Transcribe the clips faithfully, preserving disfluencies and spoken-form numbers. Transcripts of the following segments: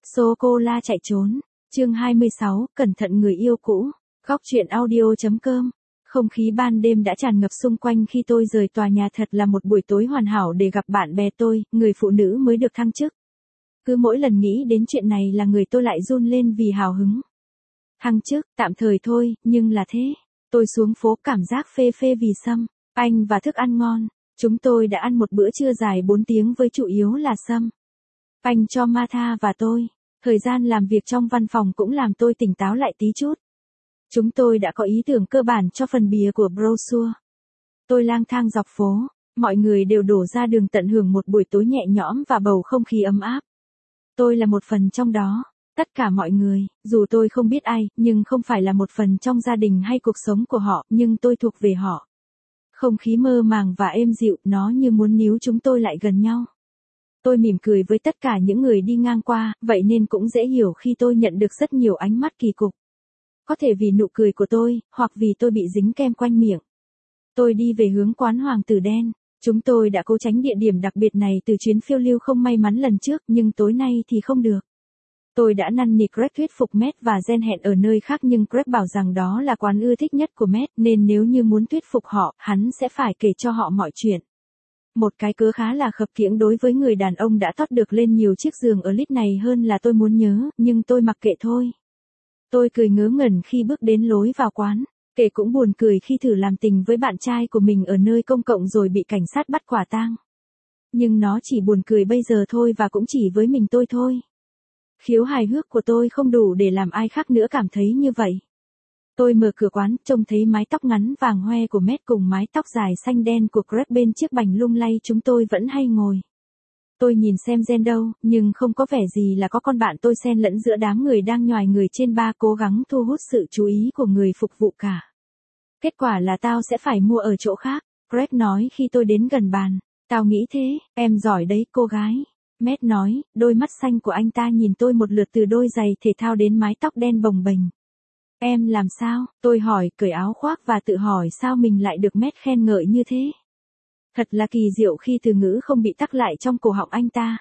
Sô-cô-la chạy trốn. Chương hai mươi sáu, cẩn thận người yêu cũ. Góc truyện audio.com. Không khí ban đêm đã tràn ngập xung quanh khi tôi rời tòa nhà, thật là một buổi tối hoàn hảo để gặp bạn bè tôi, người phụ nữ mới được thăng chức. Cứ mỗi lần nghĩ đến chuyện này là người tôi lại run lên vì hào hứng. Thăng chức, tạm thời thôi, nhưng là thế. Tôi xuống phố cảm giác phê phê vì sâm, anh và thức ăn ngon. Chúng tôi đã ăn một bữa trưa dài bốn tiếng với chủ yếu là sâm. Anh cho Martha và tôi. Thời gian làm việc trong văn phòng cũng làm tôi tỉnh táo lại tí chút. Chúng tôi đã có ý tưởng cơ bản cho phần bìa của brochure. Tôi lang thang dọc phố, mọi người đều đổ ra đường tận hưởng một buổi tối nhẹ nhõm và bầu không khí ấm áp. Tôi là một phần trong đó. Tất cả mọi người, dù tôi không biết ai, nhưng không phải là một phần trong gia đình hay cuộc sống của họ, nhưng tôi thuộc về họ. Không khí mơ màng và êm dịu, nó như muốn níu chúng tôi lại gần nhau. Tôi mỉm cười với tất cả những người đi ngang qua, vậy nên cũng dễ hiểu khi tôi nhận được rất nhiều ánh mắt kỳ cục. Có thể vì nụ cười của tôi, hoặc vì tôi bị dính kem quanh miệng. Tôi đi về hướng quán Hoàng tử đen. Chúng tôi đã cố tránh địa điểm đặc biệt này từ chuyến phiêu lưu không may mắn lần trước, nhưng tối nay thì không được. Tôi đã năn nỉ Greg thuyết phục Matt và Jen hẹn ở nơi khác, nhưng Greg bảo rằng đó là quán ưa thích nhất của Matt, nên nếu như muốn thuyết phục họ, hắn sẽ phải kể cho họ mọi chuyện. Một cái cớ khá là khập khiễng đối với người đàn ông đã tót được lên nhiều chiếc giường ở lít này hơn là tôi muốn nhớ, nhưng tôi mặc kệ thôi. Tôi cười ngớ ngẩn khi bước đến lối vào quán, kể cũng buồn cười khi thử làm tình với bạn trai của mình ở nơi công cộng rồi bị cảnh sát bắt quả tang. Nhưng nó chỉ buồn cười bây giờ thôi, và cũng chỉ với mình tôi thôi. Khiếu hài hước của tôi không đủ để làm ai khác nữa cảm thấy như vậy. Tôi mở cửa quán, trông thấy mái tóc ngắn vàng hoe của Matt cùng mái tóc dài xanh đen của Greg bên chiếc bành lung lay chúng tôi vẫn hay ngồi. Tôi nhìn xem Jen đâu, nhưng không có vẻ gì là có con bạn tôi xen lẫn giữa đám người đang nhoài người trên bar cố gắng thu hút sự chú ý của người phục vụ cả. Kết quả là tao sẽ phải mua ở chỗ khác, Greg nói khi tôi đến gần bàn. Tao nghĩ thế, em giỏi đấy cô gái. Matt nói, đôi mắt xanh của anh ta nhìn tôi một lượt từ đôi giày thể thao đến mái tóc đen bồng bềnh. Em làm sao? Tôi hỏi, cởi áo khoác và tự hỏi sao mình lại được Matt khen ngợi như thế. Thật là kỳ diệu khi từ ngữ không bị tắc lại trong cổ họng anh ta.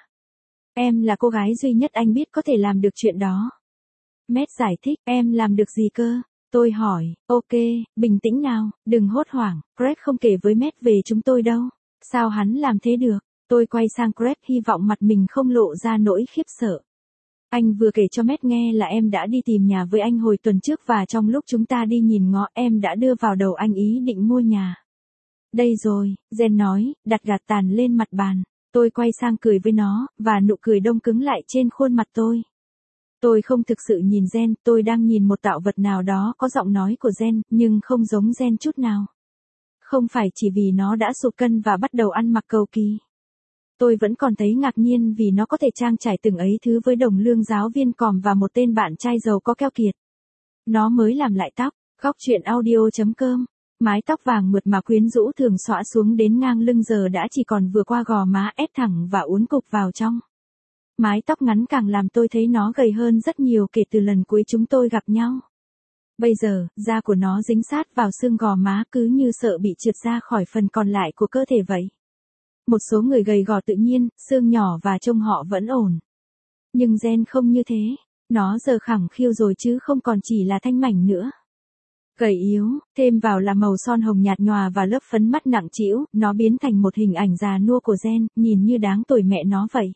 Em là cô gái duy nhất anh biết có thể làm được chuyện đó. Matt giải thích, em làm được gì cơ? Tôi hỏi, ok, bình tĩnh nào, đừng hốt hoảng, Greg không kể với Matt về chúng tôi đâu. Sao hắn làm thế được? Tôi quay sang Greg hy vọng mặt mình không lộ ra nỗi khiếp sợ. Anh vừa kể cho Matt nghe là em đã đi tìm nhà với anh hồi tuần trước, và trong lúc chúng ta đi nhìn ngó em đã đưa vào đầu anh ý định mua nhà. Đây rồi, Jen nói, đặt gạt tàn lên mặt bàn. Tôi quay sang cười với nó, và nụ cười đông cứng lại trên khuôn mặt tôi. Tôi không thực sự nhìn Jen, tôi đang nhìn một tạo vật nào đó có giọng nói của Jen, nhưng không giống Jen chút nào. Không phải chỉ vì nó đã sụt cân và bắt đầu ăn mặc cầu kỳ. Tôi vẫn còn thấy ngạc nhiên vì nó có thể trang trải từng ấy thứ với đồng lương giáo viên còm và một tên bạn trai giàu có keo kiệt. Nó mới làm lại tóc, góc truyện audio.com. Mái tóc vàng mượt mà quyến rũ thường xõa xuống đến ngang lưng giờ đã chỉ còn vừa qua gò má ép thẳng và uốn cục vào trong. Mái tóc ngắn càng làm tôi thấy nó gầy hơn rất nhiều kể từ lần cuối chúng tôi gặp nhau. Bây giờ, da của nó dính sát vào xương gò má cứ như sợ bị trượt ra khỏi phần còn lại của cơ thể vậy. Một số người gầy gò tự nhiên, xương nhỏ và trông họ vẫn ổn. Nhưng Jen không như thế. Nó giờ khẳng khiu rồi chứ không còn chỉ là thanh mảnh nữa. Gầy yếu, thêm vào là màu son hồng nhạt nhòa và lớp phấn mắt nặng trĩu, nó biến thành một hình ảnh già nua của Jen, nhìn như đáng tuổi mẹ nó vậy.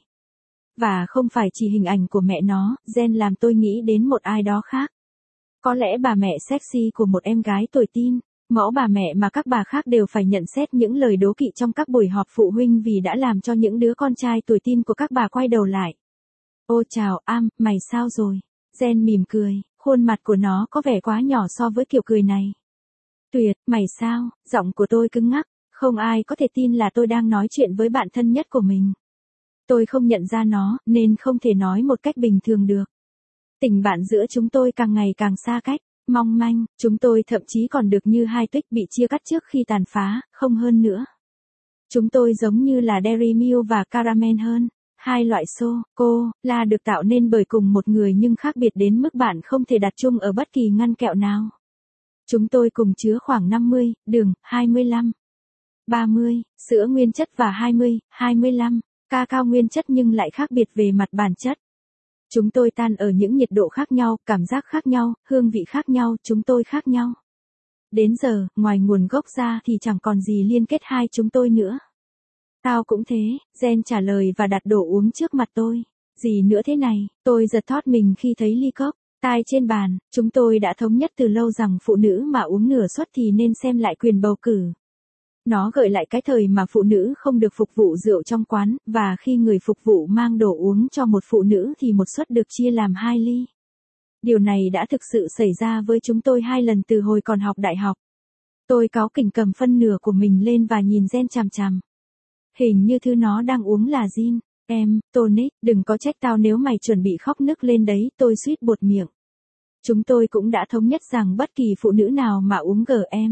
Và không phải chỉ hình ảnh của mẹ nó, Jen làm tôi nghĩ đến một ai đó khác. Có lẽ bà mẹ sexy của một em gái tuổi teen. Mẫu bà mẹ mà các bà khác đều phải nhận xét những lời đố kỵ trong các buổi họp phụ huynh vì đã làm cho những đứa con trai tuổi teen của các bà quay đầu lại. Ô chào, Am, mày sao rồi? Jen mỉm cười, khuôn mặt của nó có vẻ quá nhỏ so với kiểu cười này. Tuyệt, mày sao? Giọng của tôi cứng ngắc, không ai có thể tin là tôi đang nói chuyện với bạn thân nhất của mình. Tôi không nhận ra nó, nên không thể nói một cách bình thường được. Tình bạn giữa chúng tôi càng ngày càng xa cách. Mong manh, chúng tôi thậm chí còn được như hai tuyết bị chia cắt trước khi tàn phá, không hơn nữa. Chúng tôi giống như là Dairy Milk và Caramel hơn, hai loại sô-cô-la được tạo nên bởi cùng một người nhưng khác biệt đến mức bạn không thể đặt chung ở bất kỳ ngăn kẹo nào. Chúng tôi cùng chứa khoảng năm mươi, đường, hai mươi lăm, ba mươi, sữa nguyên chất và hai mươi, hai mươi lăm, cacao nguyên chất nhưng lại khác biệt về mặt bản chất. Chúng tôi tan ở những nhiệt độ khác nhau, cảm giác khác nhau, hương vị khác nhau, chúng tôi khác nhau. Đến giờ, ngoài nguồn gốc ra thì chẳng còn gì liên kết hai chúng tôi nữa. Tao cũng thế, Jen trả lời và đặt đồ uống trước mặt tôi. Gì nữa thế này, tôi giật thót mình khi thấy ly cốc, tai trên bàn, chúng tôi đã thống nhất từ lâu rằng phụ nữ mà uống nửa suất thì nên xem lại quyền bầu cử. Nó gợi lại cái thời mà phụ nữ không được phục vụ rượu trong quán, và khi người phục vụ mang đồ uống cho một phụ nữ thì một suất được chia làm hai ly. Điều này đã thực sự xảy ra với chúng tôi hai lần từ hồi còn học đại học. Tôi cáu kỉnh cầm phân nửa của mình lên và nhìn Jen chằm chằm. Hình như thứ nó đang uống là gin. Em, tonic, đừng có trách tao nếu mày chuẩn bị khóc nức lên đấy, tôi suýt buột miệng. Chúng tôi cũng đã thống nhất rằng bất kỳ phụ nữ nào mà uống gờ em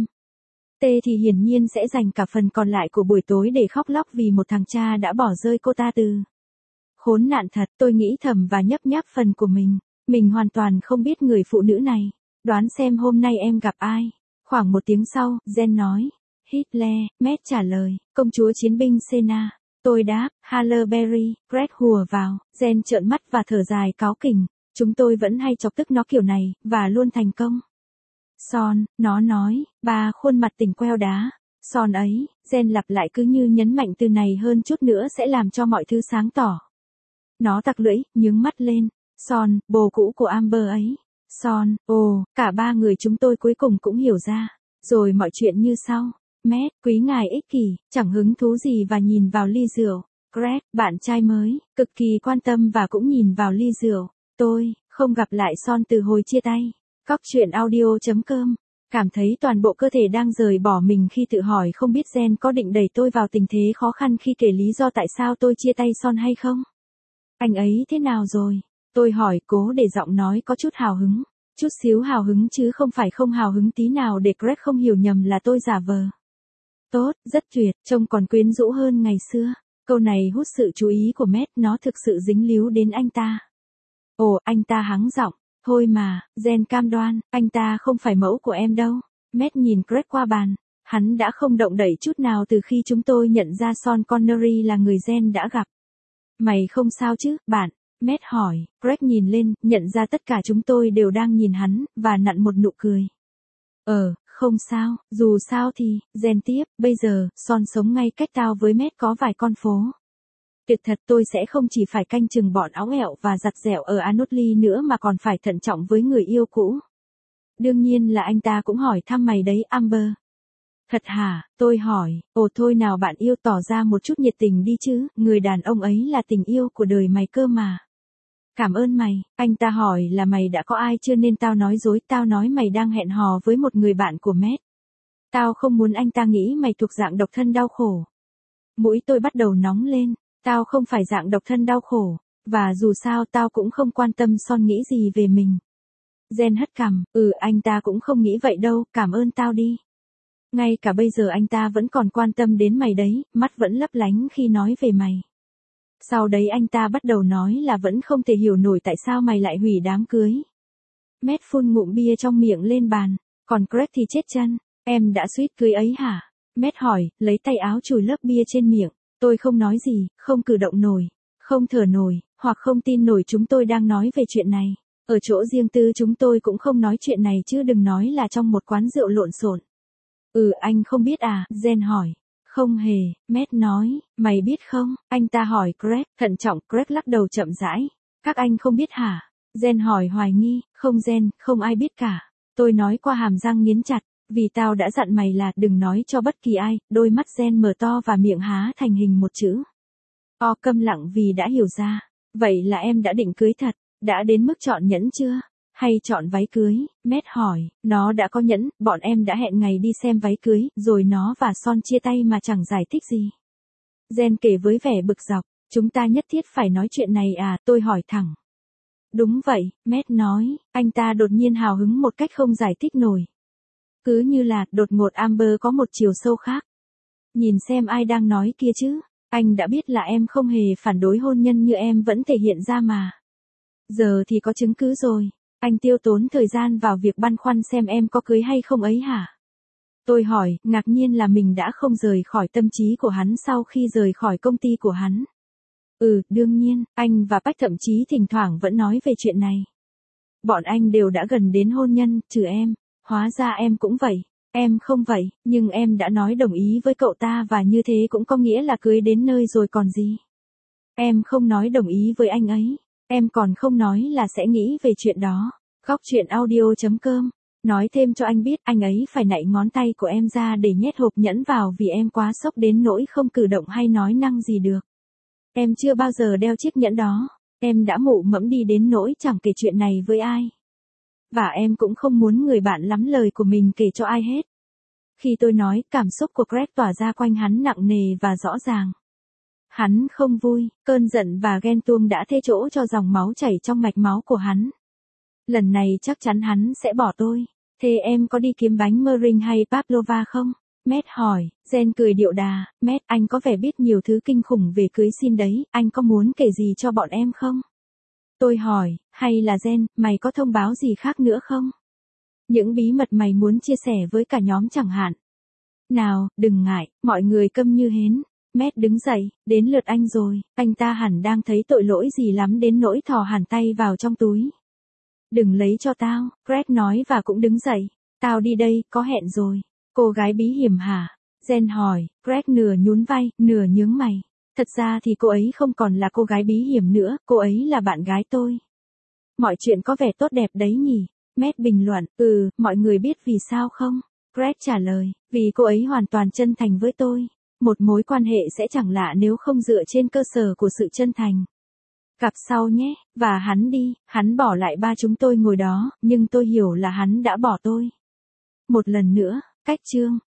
tê thì hiển nhiên sẽ dành cả phần còn lại của buổi tối để khóc lóc vì một thằng cha đã bỏ rơi cô ta từ. Khốn nạn thật, tôi nghĩ thầm và nhấp nháp phần của mình. Mình hoàn toàn không biết người phụ nữ này. Đoán xem hôm nay em gặp ai. Khoảng một tiếng sau, Jen nói. Hitler, Matt trả lời, công chúa chiến binh Senna. Tôi đáp, Halle Berry, Greg hùa vào, Jen trợn mắt và thở dài cáu kỉnh. Chúng tôi vẫn hay chọc tức nó kiểu này, và luôn thành công. Son, nó nói, ba khuôn mặt tỉnh queo đá. Son ấy, Jen lặp lại cứ như nhấn mạnh từ này hơn chút nữa sẽ làm cho mọi thứ sáng tỏ. Nó tặc lưỡi, nhướng mắt lên. Son, bồ cũ của Amber ấy. Son, ồ, cả ba người chúng tôi cuối cùng cũng hiểu ra. Rồi mọi chuyện như sau. Matt, quý ngài ích kỷ, chẳng hứng thú gì và nhìn vào ly rượu. Greg, bạn trai mới, cực kỳ quan tâm và cũng nhìn vào ly rượu. Tôi, không gặp lại Son từ hồi chia tay. Cóc truyện audio chấm com. Cảm thấy toàn bộ cơ thể đang rời bỏ mình khi tự hỏi không biết Jen có định đẩy tôi vào tình thế khó khăn khi kể lý do tại sao tôi chia tay Son hay không? Anh ấy thế nào rồi? Tôi hỏi cố để giọng nói có chút hào hứng. Chút xíu hào hứng chứ không phải không hào hứng tí nào để Greg không hiểu nhầm là tôi giả vờ. Tốt, rất tuyệt, trông còn quyến rũ hơn ngày xưa. Câu này hút sự chú ý của Matt, nó thực sự dính líu đến anh ta. Ồ, anh ta hắng giọng. Thôi mà, Jen cam đoan, anh ta không phải mẫu của em đâu. Matt nhìn Greg qua bàn. Hắn đã không động đậy chút nào từ khi chúng tôi nhận ra Sean Connery là người Jen đã gặp. Mày không sao chứ, bạn? Matt hỏi. Greg nhìn lên, nhận ra tất cả chúng tôi đều đang nhìn hắn, và nặn một nụ cười. Ờ, không sao, dù sao thì, Jen tiếp, bây giờ, Sean sống ngay cách tao với Matt có vài con phố. Tuyệt thật tôi sẽ không chỉ phải canh chừng bọn áo ẻo và giặt dẻo ở Anotli nữa mà còn phải thận trọng với người yêu cũ. Đương nhiên là anh ta cũng hỏi thăm mày đấy, Amber. Thật hả, tôi hỏi, ồ thôi nào bạn yêu tỏ ra một chút nhiệt tình đi chứ, người đàn ông ấy là tình yêu của đời mày cơ mà. Cảm ơn mày, anh ta hỏi là mày đã có ai chưa nên tao nói dối, tao nói mày đang hẹn hò với một người bạn của Matt. Tao không muốn anh ta nghĩ mày thuộc dạng độc thân đau khổ. Mũi tôi bắt đầu nóng lên, tao không phải dạng độc thân đau khổ, và dù sao tao cũng không quan tâm Son nghĩ gì về mình. Jen hất cằm, ừ anh ta cũng không nghĩ vậy đâu, cảm ơn tao đi. Ngay cả bây giờ anh ta vẫn còn quan tâm đến mày đấy, mắt vẫn lấp lánh khi nói về mày. Sau đấy anh ta bắt đầu nói là vẫn không thể hiểu nổi tại sao mày lại hủy đám cưới. Matt phun ngụm bia trong miệng lên bàn, còn Greg thì chết chân, em đã suýt cưới ấy hả? Matt hỏi, lấy tay áo chùi lớp bia trên miệng, tôi không nói gì, không cử động nổi, không thở nổi, hoặc không tin nổi chúng tôi đang nói về chuyện này. Ở chỗ riêng tư chúng tôi cũng không nói chuyện này chứ đừng nói là trong một quán rượu lộn xộn. Ừ anh không biết à, Jen hỏi. Không hề, Matt nói, mày biết không, anh ta hỏi Greg, thận trọng, Greg lắc đầu chậm rãi. Các anh không biết hả? Jen hỏi hoài nghi, không Jen, không ai biết cả. Tôi nói qua hàm răng nghiến chặt, vì tao đã dặn mày là đừng nói cho bất kỳ ai, đôi mắt Jen mở to và miệng há thành hình một chữ. O câm lặng vì đã hiểu ra, vậy là em đã định cưới thật, đã đến mức chọn nhẫn chưa? Hay chọn váy cưới? Matt hỏi, nó đã có nhẫn, bọn em đã hẹn ngày đi xem váy cưới, rồi nó và Son chia tay mà chẳng giải thích gì. Jen kể với vẻ bực dọc, chúng ta nhất thiết phải nói chuyện này à, tôi hỏi thẳng. Đúng vậy, Matt nói, anh ta đột nhiên hào hứng một cách không giải thích nổi. Cứ như là, đột ngột Amber có một chiều sâu khác. Nhìn xem ai đang nói kia chứ, anh đã biết là em không hề phản đối hôn nhân như em vẫn thể hiện ra mà. Giờ thì có chứng cứ rồi. Anh tiêu tốn thời gian vào việc băn khoăn xem em có cưới hay không ấy hả? Tôi hỏi, ngạc nhiên là mình đã không rời khỏi tâm trí của hắn sau khi rời khỏi công ty của hắn. Ừ, đương nhiên, anh và Bách thậm chí thỉnh thoảng vẫn nói về chuyện này. Bọn anh đều đã gần đến hôn nhân, trừ em. Hóa ra em cũng vậy. Em không vậy, nhưng em đã nói đồng ý với cậu ta và như thế cũng có nghĩa là cưới đến nơi rồi còn gì. Em không nói đồng ý với anh ấy. Em còn không nói là sẽ nghĩ về chuyện đó. Góc chuyện audio chấm com. Nói thêm cho anh biết anh ấy phải nạy ngón tay của em ra để nhét hộp nhẫn vào vì em quá sốc đến nỗi không cử động hay nói năng gì được. Em chưa bao giờ đeo chiếc nhẫn đó. Em đã mụ mẫm đi đến nỗi chẳng kể chuyện này với ai. Và em cũng không muốn người bạn lắm lời của mình kể cho ai hết. Khi tôi nói, cảm xúc của Greg tỏa ra quanh hắn nặng nề và rõ ràng. Hắn không vui, cơn giận và ghen tuông đã thế chỗ cho dòng máu chảy trong mạch máu của hắn. Lần này chắc chắn hắn sẽ bỏ tôi. Thế em có đi kiếm bánh meringue hay pavlova không? Matt hỏi. Jen cười điệu đà. Matt, anh có vẻ biết nhiều thứ kinh khủng về cưới xin đấy, anh có muốn kể gì cho bọn em không? Tôi hỏi. Hay là Jen, mày có thông báo gì khác nữa không? Những bí mật mày muốn chia sẻ với cả nhóm chẳng hạn. Nào, đừng ngại, mọi người câm như hến. Matt đứng dậy, đến lượt anh rồi, anh ta hẳn đang thấy tội lỗi gì lắm đến nỗi thò hẳn tay vào trong túi. Đừng lấy cho tao, Greg nói và cũng đứng dậy. Tao đi đây, có hẹn rồi. Cô gái bí hiểm hả? Jen hỏi, Greg nửa nhún vai, nửa nhướng mày. Thật ra thì cô ấy không còn là cô gái bí hiểm nữa, cô ấy là bạn gái tôi. Mọi chuyện có vẻ tốt đẹp đấy nhỉ? Matt bình luận, ừ, mọi người biết vì sao không? Greg trả lời, vì cô ấy hoàn toàn chân thành với tôi. Một mối quan hệ sẽ chẳng lạ nếu không dựa trên cơ sở của sự chân thành. Gặp sau nhé, và hắn đi, hắn bỏ lại ba chúng tôi ngồi đó, nhưng tôi hiểu là hắn đã bỏ tôi. Một lần nữa, cách chương.